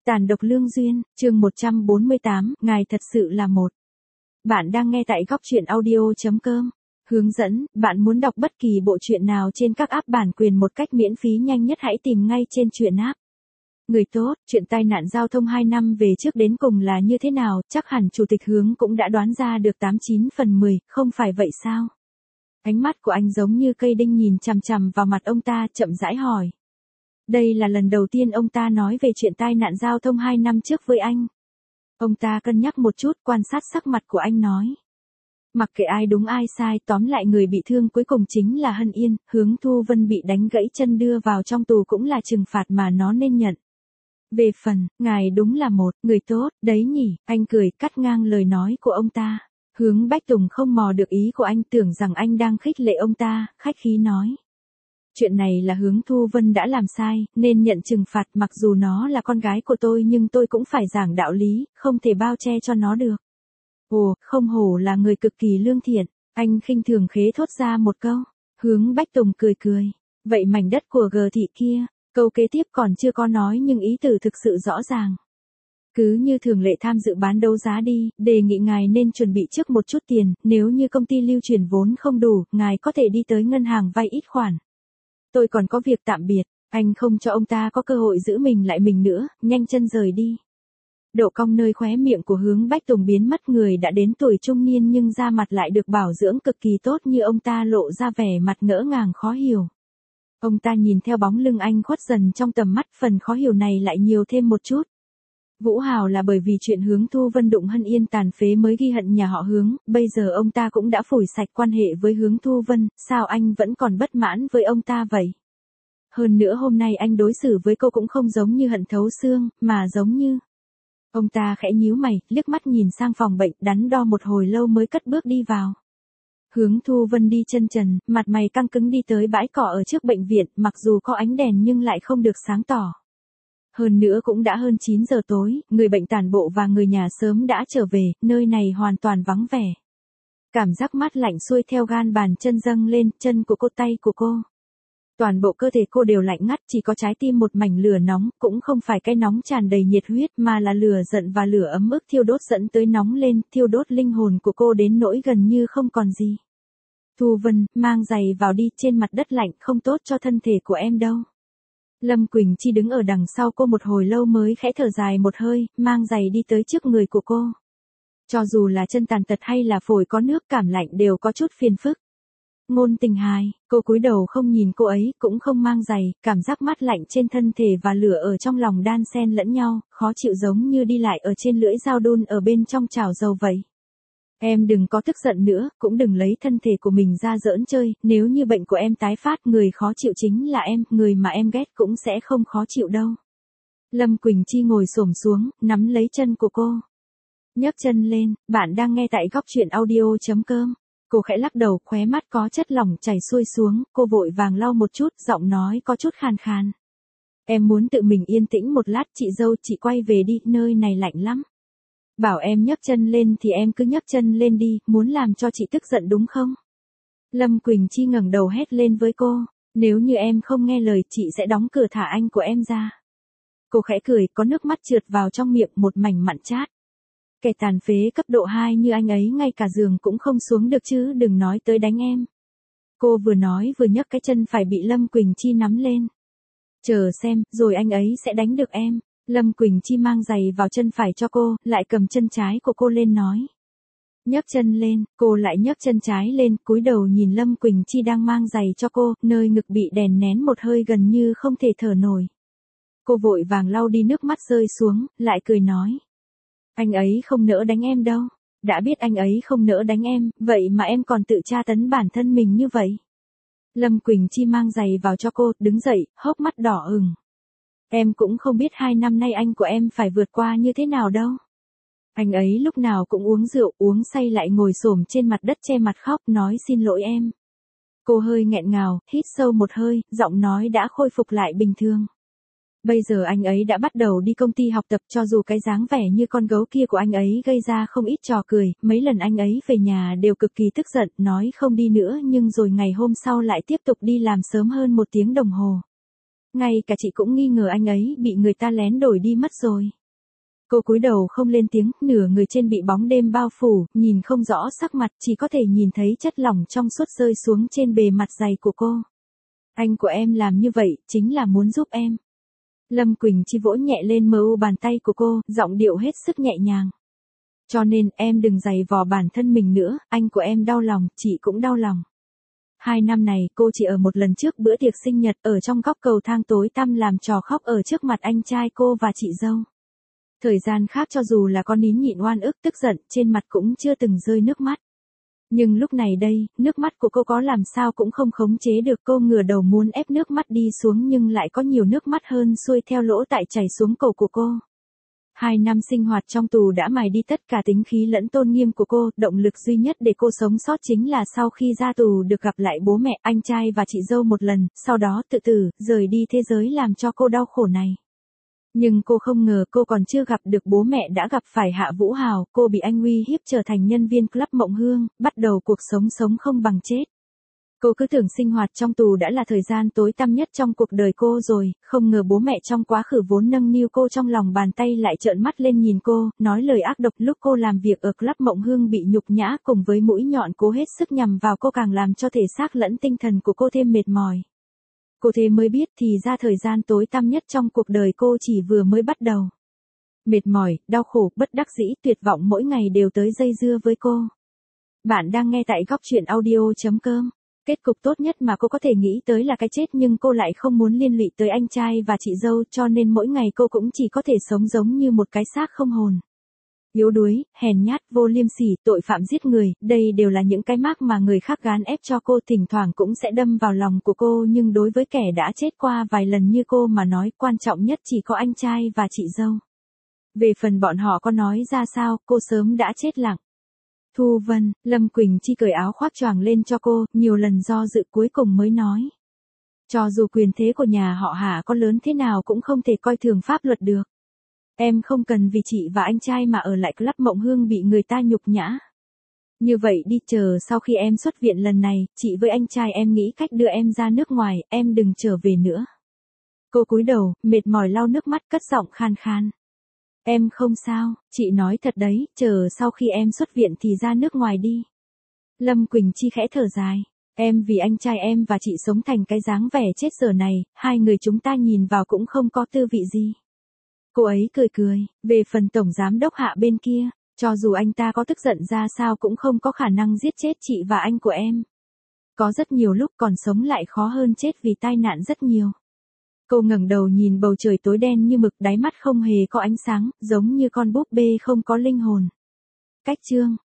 Tàn độc lương duyên, chương 148, ngài thật sự là một. Bạn đang nghe tại góc truyện audio.com. Hướng dẫn, bạn muốn đọc bất kỳ bộ truyện nào trên các app bản quyền một cách miễn phí nhanh nhất hãy tìm ngay trên truyện app. Người tốt, chuyện tai nạn giao thông 2 năm về trước đến cùng là như thế nào, chắc hẳn Chủ tịch Hướng cũng đã đoán ra được 89 phần 10, không phải vậy sao? Ánh mắt của anh giống như cây đinh nhìn chằm chằm vào mặt ông ta, chậm rãi hỏi. Đây là lần đầu tiên ông ta nói về chuyện tai nạn giao thông 2 năm trước với anh. Ông ta cân nhắc một chút, quan sát sắc mặt của anh nói. Mặc kệ ai đúng ai sai, tóm lại người bị thương cuối cùng chính là Hân Yên, Hướng Thu Vân bị đánh gãy chân đưa vào trong tù cũng là trừng phạt mà nó nên nhận. Về phần, ngài đúng là một người tốt, đấy nhỉ, anh cười cắt ngang lời nói của ông ta. Hướng Bách Tùng không mò được ý của anh, tưởng rằng anh đang khích lệ ông ta, khách khí nói. Chuyện này là Hướng Thu Vân đã làm sai, nên nhận trừng phạt, mặc dù nó là con gái của tôi nhưng tôi cũng phải giảng đạo lý, không thể bao che cho nó được. Ồ, không hổ là người cực kỳ lương thiện, anh khinh thường khế thốt ra một câu. Hướng Bách Tùng cười cười. Vậy mảnh đất của G thị kia, câu kế tiếp còn chưa có nói nhưng ý tử thực sự rõ ràng. Cứ như thường lệ tham dự bán đấu giá đi, đề nghị ngài nên chuẩn bị trước một chút tiền, nếu như công ty lưu chuyển vốn không đủ, ngài có thể đi tới ngân hàng vay ít khoản. Tôi còn có việc tạm biệt, anh không cho ông ta có cơ hội giữ mình lại mình nữa, nhanh chân rời đi. Độ cong nơi khóe miệng của Hướng Bách Tùng biến mất, người đã đến tuổi trung niên nhưng da mặt lại được bảo dưỡng cực kỳ tốt như ông ta lộ ra vẻ mặt ngỡ ngàng khó hiểu. Ông ta nhìn theo bóng lưng anh khuất dần trong tầm mắt, phần khó hiểu này lại nhiều thêm một chút. Vũ Hào là bởi vì chuyện Hướng Thu Vân đụng Hân Yên tàn phế mới ghi hận nhà họ Hướng, bây giờ ông ta cũng đã phủi sạch quan hệ với Hướng Thu Vân, sao anh vẫn còn bất mãn với ông ta vậy? Hơn nữa hôm nay anh đối xử với cô cũng không giống như hận thấu xương, mà giống như... Ông ta khẽ nhíu mày, liếc mắt nhìn sang phòng bệnh, đắn đo một hồi lâu mới cất bước đi vào. Hướng Thu Vân đi chân trần, mặt mày căng cứng đi tới bãi cỏ ở trước bệnh viện, mặc dù có ánh đèn nhưng lại không được sáng tỏ. Hơn nữa cũng đã hơn 9 giờ tối, người bệnh tản bộ và người nhà sớm đã trở về, nơi này hoàn toàn vắng vẻ. Cảm giác mát lạnh xuôi theo gan bàn chân dâng lên, chân của cô, tay của cô. Toàn bộ cơ thể cô đều lạnh ngắt, chỉ có trái tim một mảnh lửa nóng, cũng không phải cái nóng tràn đầy nhiệt huyết mà là lửa giận và lửa ấm ức thiêu đốt dẫn tới nóng lên, thiêu đốt linh hồn của cô đến nỗi gần như không còn gì. Thu Vân, mang giày vào đi, trên mặt đất lạnh không tốt cho thân thể của em đâu. Lâm Quỳnh Chi đứng ở đằng sau cô một hồi lâu mới khẽ thở dài một hơi, mang giày đi tới trước người của cô. Cho dù là chân tàn tật hay là phổi có nước cảm lạnh đều có chút phiền phức. Ngôn Tình Hài, cô cúi đầu không nhìn cô ấy, cũng không mang giày, cảm giác mát lạnh trên thân thể và lửa ở trong lòng đan xen lẫn nhau, khó chịu giống như đi lại ở trên lưỡi dao đun ở bên trong chảo dầu vậy. Em đừng có tức giận nữa, cũng đừng lấy thân thể của mình ra giỡn chơi, nếu như bệnh của em tái phát, người khó chịu chính là em, người mà em ghét cũng sẽ không khó chịu đâu. Lâm Quỳnh Chi ngồi xổm xuống, nắm lấy chân của cô. Nhấc chân lên, bạn đang nghe tại góc truyện audio.com. Cô khẽ lắc đầu, khóe mắt có chất lỏng chảy xuôi xuống, cô vội vàng lau một chút, giọng nói có chút khàn khàn. Em muốn tự mình yên tĩnh một lát, chị dâu, chị quay về đi, nơi này lạnh lắm. Bảo em nhấc chân lên thì em cứ nhấc chân lên đi, muốn làm cho chị tức giận đúng không? Lâm Quỳnh Chi ngẩng đầu hét lên với cô, nếu như em không nghe lời chị sẽ đóng cửa thả anh của em ra. Cô khẽ cười, có nước mắt trượt vào trong miệng, một mảnh mặn chát. Kẻ tàn phế cấp độ 2 như anh ấy ngay cả giường cũng không xuống được chứ đừng nói tới đánh em. Cô vừa nói vừa nhấc cái chân phải bị Lâm Quỳnh Chi nắm lên. Chờ xem, rồi anh ấy sẽ đánh được em. Lâm Quỳnh Chi mang giày vào chân phải cho cô, lại cầm chân trái của cô lên nói. Nhấc chân lên, cô lại nhấc chân trái lên, cúi đầu nhìn Lâm Quỳnh Chi đang mang giày cho cô, nơi ngực bị đè nén một hơi gần như không thể thở nổi. Cô vội vàng lau đi nước mắt rơi xuống, lại cười nói. Anh ấy không nỡ đánh em đâu. Đã biết anh ấy không nỡ đánh em, vậy mà em còn tự tra tấn bản thân mình như vậy. Lâm Quỳnh Chi mang giày vào cho cô, đứng dậy, hốc mắt đỏ ửng. Em cũng không biết 2 năm nay anh của em phải vượt qua như thế nào đâu. Anh ấy lúc nào cũng uống rượu, uống say lại ngồi xổm trên mặt đất che mặt khóc, nói xin lỗi em. Cô hơi nghẹn ngào, hít sâu một hơi, giọng nói đã khôi phục lại bình thường. Bây giờ anh ấy đã bắt đầu đi công ty học tập, cho dù cái dáng vẻ như con gấu kia của anh ấy gây ra không ít trò cười, mấy lần anh ấy về nhà đều cực kỳ tức giận, nói không đi nữa nhưng rồi ngày hôm sau lại tiếp tục đi làm sớm hơn 1 tiếng đồng hồ. Ngay cả chị cũng nghi ngờ anh ấy bị người ta lén đổi đi mất rồi. Cô cúi đầu không lên tiếng, nửa người trên bị bóng đêm bao phủ, nhìn không rõ sắc mặt, chỉ có thể nhìn thấy chất lỏng trong suốt rơi xuống trên bề mặt dày của cô. Anh của em làm như vậy, chính là muốn giúp em. Lâm Quỳnh Chi vỗ nhẹ lên mờ u bàn tay của cô, giọng điệu hết sức nhẹ nhàng. Cho nên em đừng giày vò bản thân mình nữa, anh của em đau lòng, chị cũng đau lòng. 2 năm này cô chỉ ở một lần trước bữa tiệc sinh nhật ở trong góc cầu thang tối tăm làm trò khóc ở trước mặt anh trai cô và chị dâu. Thời gian khác cho dù là con nín nhịn oan ức tức giận, trên mặt cũng chưa từng rơi nước mắt. Nhưng lúc này đây, nước mắt của cô có làm sao cũng không khống chế được, cô ngửa đầu muốn ép nước mắt đi xuống nhưng lại có nhiều nước mắt hơn xuôi theo lỗ tai chảy xuống cổ của cô. 2 năm sinh hoạt trong tù đã mài đi tất cả tính khí lẫn tôn nghiêm của cô, động lực duy nhất để cô sống sót chính là sau khi ra tù được gặp lại bố mẹ, anh trai và chị dâu một lần, sau đó tự tử, rời đi thế giới làm cho cô đau khổ này. Nhưng cô không ngờ cô còn chưa gặp được bố mẹ đã gặp phải Hạ Vũ Hào, cô bị anh uy hiếp trở thành nhân viên club Mộng Hương, bắt đầu cuộc sống sống không bằng chết. Cô cứ tưởng sinh hoạt trong tù đã là thời gian tối tăm nhất trong cuộc đời cô rồi, không ngờ bố mẹ trong quá khứ vốn nâng niu cô trong lòng bàn tay lại trợn mắt lên nhìn cô, nói lời ác độc. Lúc cô làm việc ở club Mộng Hương bị nhục nhã cùng với mũi nhọn cố hết sức nhằm vào cô càng làm cho thể xác lẫn tinh thần của cô thêm mệt mỏi. Cô thế mới biết thì ra thời gian tối tăm nhất trong cuộc đời cô chỉ vừa mới bắt đầu. Mệt mỏi, đau khổ, bất đắc dĩ, tuyệt vọng mỗi ngày đều tới dây dưa với cô. Bạn đang nghe tại góc truyện audio.com. Kết cục tốt nhất mà cô có thể nghĩ tới là cái chết nhưng cô lại không muốn liên lụy tới anh trai và chị dâu cho nên mỗi ngày cô cũng chỉ có thể sống giống như một cái xác không hồn. Yếu đuối, hèn nhát, vô liêm sỉ, tội phạm giết người, đây đều là những cái mác mà người khác gán ép cho cô, thỉnh thoảng cũng sẽ đâm vào lòng của cô, nhưng đối với kẻ đã chết qua vài lần như cô mà nói, quan trọng nhất chỉ có anh trai và chị dâu. Về phần bọn họ có nói ra sao, cô sớm đã chết lặng. Thu Vân, Lâm Quỳnh Chi cởi áo khoác choàng lên cho cô, nhiều lần do dự cuối cùng mới nói. Cho dù quyền thế của nhà họ Hạ có lớn thế nào cũng không thể coi thường pháp luật được. Em không cần vì chị và anh trai mà ở lại club Mộng Hương bị người ta nhục nhã. Như vậy đi, chờ sau khi em xuất viện lần này, chị với anh trai em nghĩ cách đưa em ra nước ngoài, em đừng trở về nữa. Cô cúi đầu, mệt mỏi lau nước mắt, cất giọng khan khan. Em không sao, chị nói thật đấy, chờ sau khi em xuất viện thì ra nước ngoài đi. Lâm Quỳnh Chi khẽ thở dài. Em vì anh trai em và chị sống thành cái dáng vẻ chết dở này, hai người chúng ta nhìn vào cũng không có tư vị gì. Cô ấy cười cười, về phần tổng giám đốc Hạ bên kia, cho dù anh ta có tức giận ra sao cũng không có khả năng giết chết chị và anh của em. Có rất nhiều lúc còn sống lại khó hơn chết vì tai nạn rất nhiều. Cô ngẩng đầu nhìn bầu trời tối đen như mực, đáy mắt không hề có ánh sáng, giống như con búp bê không có linh hồn. Cách chương